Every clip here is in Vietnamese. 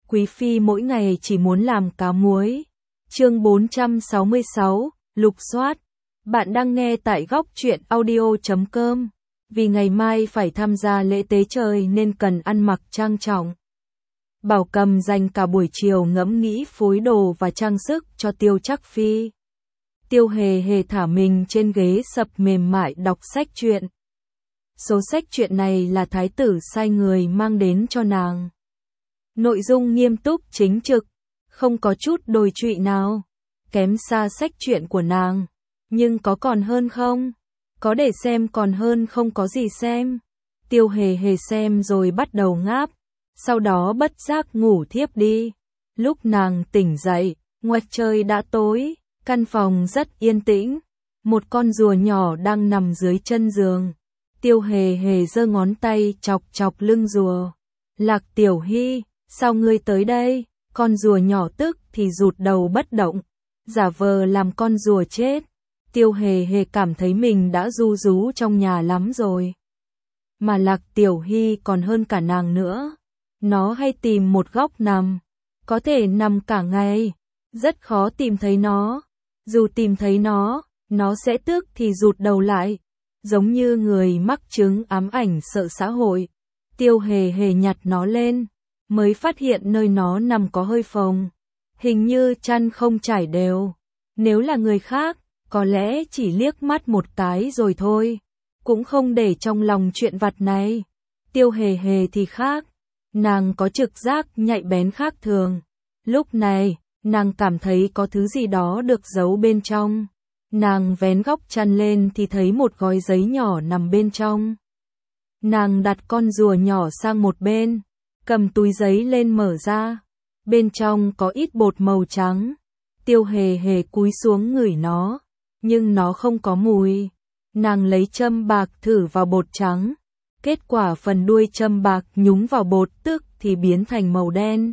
Quý phi mỗi ngày chỉ muốn làm cá muối. Chương 466, lục soát. Bạn đang nghe tại góc truyện audio.com. Vì ngày mai phải tham gia lễ tế trời nên cần ăn mặc trang trọng. Bảo Cầm dành cả buổi chiều ngẫm nghĩ phối đồ và trang sức cho Tiêu Trắc Phi. Tiêu Hề Hề thả mình trên ghế sập mềm mại đọc sách truyện. Số sách truyện này là thái tử sai người mang đến cho nàng. Nội dung nghiêm túc chính trực, không có chút đồi trụy nào. Kém xa sách truyện của nàng. Nhưng có còn hơn không? Có để xem còn hơn không có gì xem. Tiêu Hề Hề xem rồi bắt đầu ngáp. Sau đó bất giác ngủ thiếp đi. Lúc nàng tỉnh dậy, ngoài trời đã tối, căn phòng rất yên tĩnh. Một con rùa nhỏ đang nằm dưới chân giường. Tiêu Hề Hề giơ ngón tay chọc chọc lưng rùa. Lạc Tiểu Hy, sao ngươi tới đây? Con rùa nhỏ tức thì rụt đầu bất động, giả vờ làm con rùa chết. Tiêu Hề Hề cảm thấy mình đã ru rú trong nhà lắm rồi. Mà Lạc Tiểu Hy còn hơn cả nàng nữa. Nó hay tìm một góc nằm, có thể nằm cả ngày, rất khó tìm thấy nó. Dù tìm thấy nó sẽ tức thì rụt đầu lại, giống như người mắc chứng ám ảnh sợ xã hội. Tiêu Hề Hề nhặt nó lên, mới phát hiện nơi nó nằm có hơi phồng, hình như chăn không trải đều. Nếu là người khác, có lẽ chỉ liếc mắt một cái rồi thôi, cũng không để trong lòng chuyện vặt này. Tiêu Hề Hề thì khác, nàng có trực giác nhạy bén khác thường. Lúc này, nàng cảm thấy có thứ gì đó được giấu bên trong. Nàng vén góc chăn lên thì thấy một gói giấy nhỏ nằm bên trong. Nàng đặt con rùa nhỏ sang một bên, cầm túi giấy lên mở ra. Bên trong có ít bột màu trắng. Tiêu Hề Hề cúi xuống ngửi nó, nhưng nó không có mùi. Nàng lấy châm bạc thử vào bột trắng. Kết quả phần đuôi châm bạc nhúng vào bột tức thì biến thành màu đen.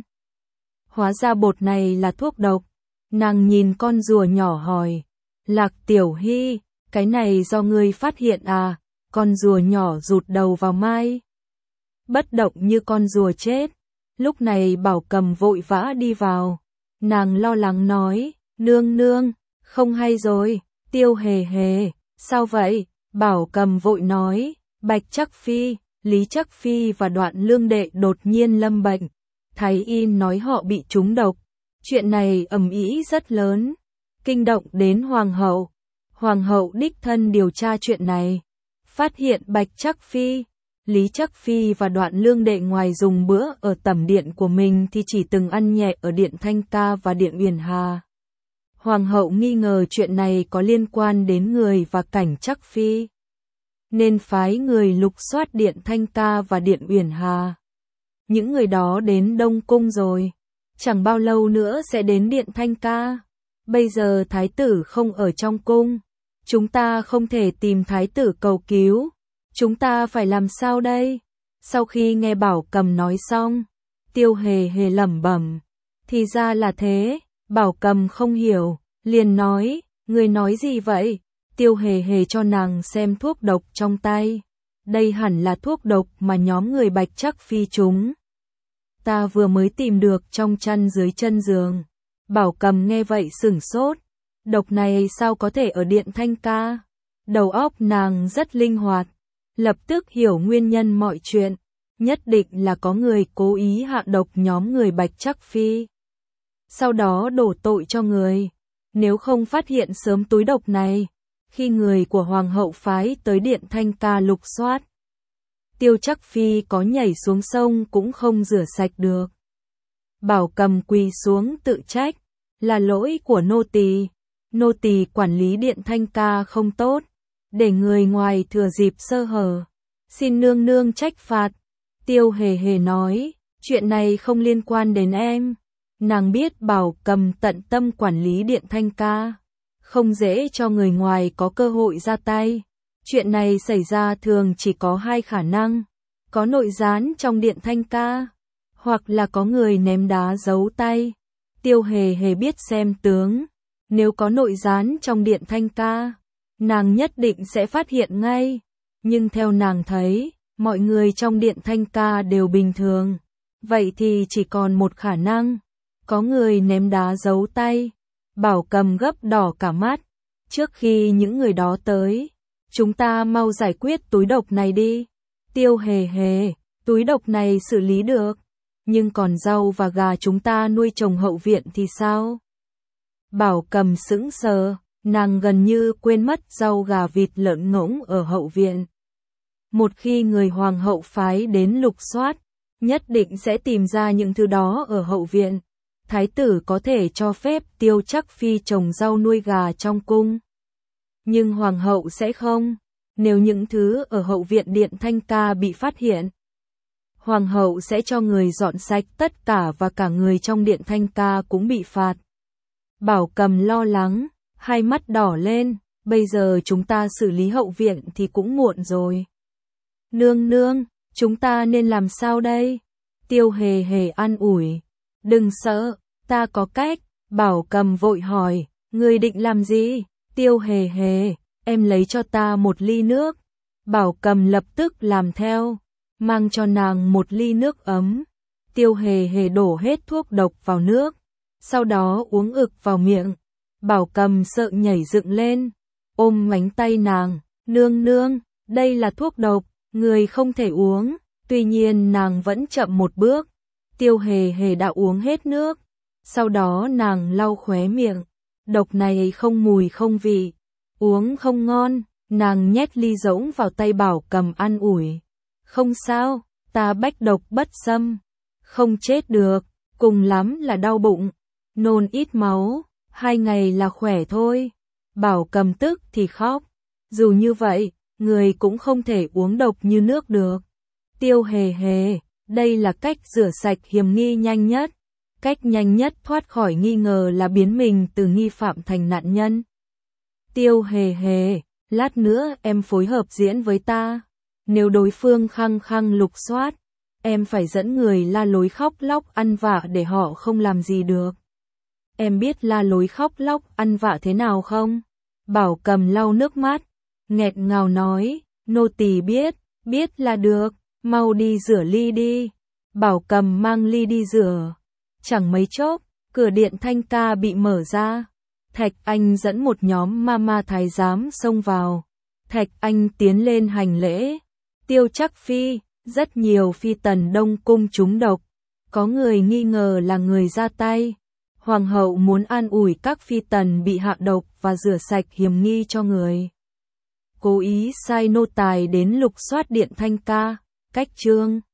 Hóa ra bột này là thuốc độc. Nàng nhìn con rùa nhỏ hỏi, Lạc Tiểu Hy, cái này do ngươi phát hiện à? Con rùa nhỏ rụt đầu vào mai, bất động như con rùa chết. Lúc này Bảo Cầm vội vã đi vào. Nàng lo lắng nói, nương nương, không hay rồi. Tiêu Hề Hề, sao vậy? Bảo Cầm vội nói, Bạch Trắc Phi, Lý Trắc Phi và Đoạn Lương Đệ đột nhiên lâm bệnh. Thái y nói họ bị trúng độc. Chuyện này ầm ĩ rất lớn, kinh động đến Hoàng hậu. Hoàng hậu đích thân điều tra chuyện này, phát hiện Bạch Trắc Phi, Lý Trắc Phi và Đoạn Lương Đệ ngoài dùng bữa ở tẩm điện của mình thì chỉ từng ăn nhẹ ở điện Thanh Ca và điện Uyển Hà. Hoàng hậu nghi ngờ chuyện này có liên quan đến người và Cảnh Trắc Phi, nên phái người lục soát điện Thanh Ca và điện Uyển Hà. Những người đó đến Đông Cung rồi, chẳng bao lâu nữa sẽ đến điện Thanh Ca. Bây giờ thái tử không ở trong cung, chúng ta không thể tìm thái tử cầu cứu. Chúng ta phải làm sao đây? Sau khi nghe Bảo Cầm nói xong, Tiêu Hề Hề lẩm bẩm, thì ra là thế. Bảo Cầm không hiểu, liền nói, người nói gì vậy? Tiêu Hề Hề cho nàng xem thuốc độc trong tay. Đây hẳn là thuốc độc mà nhóm người Bạch Trắc Phi chúng ta vừa mới tìm được trong chăn dưới chân giường. Bảo Cầm nghe vậy sửng sốt. Độc này sao có thể ở điện Thanh Ca? Đầu óc nàng rất linh hoạt, lập tức hiểu nguyên nhân mọi chuyện. Nhất định là có người cố ý hạ độc nhóm người Bạch Trắc Phi, sau đó đổ tội cho người. Nếu không phát hiện sớm túi độc này, khi người của Hoàng hậu phái tới điện Thanh Ca lục soát, Tiêu Trắc Phi có nhảy xuống sông cũng không rửa sạch được. Bảo Cầm quỳ xuống tự trách, là lỗi của nô tỳ. Nô tỳ quản lý điện Thanh Ca không tốt, để người ngoài thừa dịp sơ hở, xin nương nương trách phạt. Tiêu Hề Hề nói, chuyện này không liên quan đến em. Nàng biết Bảo Cầm tận tâm quản lý điện Thanh Ca, không dễ cho người ngoài có cơ hội ra tay. Chuyện này xảy ra thường chỉ có hai khả năng, có nội gián trong điện Thanh Ca, hoặc là có người ném đá giấu tay. Tiêu Hề Hề biết xem tướng, nếu có nội gián trong điện Thanh Ca, nàng nhất định sẽ phát hiện ngay. Nhưng theo nàng thấy, mọi người trong điện Thanh Ca đều bình thường, Vậy thì chỉ còn một khả năng. Có người ném đá giấu tay. Bảo Cầm gấp đỏ cả mắt. Trước khi những người đó tới, chúng ta mau giải quyết túi độc này đi. Tiêu Hề Hề, túi độc này xử lý được. Nhưng còn rau và gà chúng ta nuôi trồng hậu viện thì sao? Bảo Cầm sững sờ, nàng gần như quên mất rau gà vịt lợn ngỗng ở hậu viện. Một khi người hoàng hậu phái đến lục soát, nhất định sẽ tìm ra những thứ đó ở hậu viện. Thái tử có thể cho phép Tiêu Trắc Phi trồng rau nuôi gà trong cung. Nhưng hoàng hậu sẽ không. Nếu những thứ ở hậu viện Điện Thanh Ca bị phát hiện, hoàng hậu sẽ cho người dọn sạch tất cả và cả người trong Điện Thanh Ca cũng bị phạt. Bảo Cầm lo lắng, hai mắt đỏ lên, bây giờ chúng ta xử lý hậu viện thì cũng muộn rồi. Nương nương, chúng ta nên làm sao đây? Tiêu Hề Hề an ủi. Đừng sợ, ta có cách. Bảo Cầm vội hỏi, ngươi định làm gì? Tiêu Hề Hề, em lấy cho ta một ly nước. Bảo Cầm lập tức làm theo, mang cho nàng một ly nước ấm. Tiêu Hề Hề đổ hết thuốc độc vào nước, sau đó uống ực vào miệng. Bảo Cầm sợ nhảy dựng lên, ôm mánh tay nàng, nương nương, đây là thuốc độc, người không thể uống. Tuy nhiên nàng vẫn chậm một bước. Tiêu Hề Hề đã uống hết nước, sau đó nàng lau khóe miệng. Độc này không mùi không vị, uống không ngon. Nàng nhét ly rỗng vào tay Bảo Cầm an ủi. Không sao, ta bách độc bất xâm, không chết được, cùng lắm là đau bụng, nôn ít máu, 2 ngày là khỏe thôi. Bảo Cầm tức thì khóc. Dù như vậy, người cũng không thể uống độc như nước được. Tiêu Hề Hề, đây là cách rửa sạch hiểm nghi nhanh nhất. Cách nhanh nhất thoát khỏi nghi ngờ là biến mình từ nghi phạm thành nạn nhân. Tiêu Hề Hề, lát nữa em phối hợp diễn với ta. Nếu đối phương khăng khăng lục soát, em phải dẫn người la lối khóc lóc ăn vạ để họ không làm gì được. Em biết la lối khóc lóc ăn vạ thế nào không? Bảo Cầm lau nước mắt, nghẹt ngào nói, nô tỳ biết là được, mau đi rửa ly đi. Bảo Cầm mang ly đi rửa. Chẳng mấy chốc, cửa Điện Thanh Ca bị mở ra. Thạch Anh dẫn một nhóm mama thái giám xông vào. Thạch Anh tiến lên hành lễ. Tiêu Trắc Phi, rất nhiều phi tần Đông cung trúng độc. Có người nghi ngờ là người ra tay. Hoàng hậu muốn an ủi các phi tần bị hạ độc và rửa sạch hiểm nghi cho người. Cố ý sai nô tài đến lục soát Điện Thanh Ca. Cách chương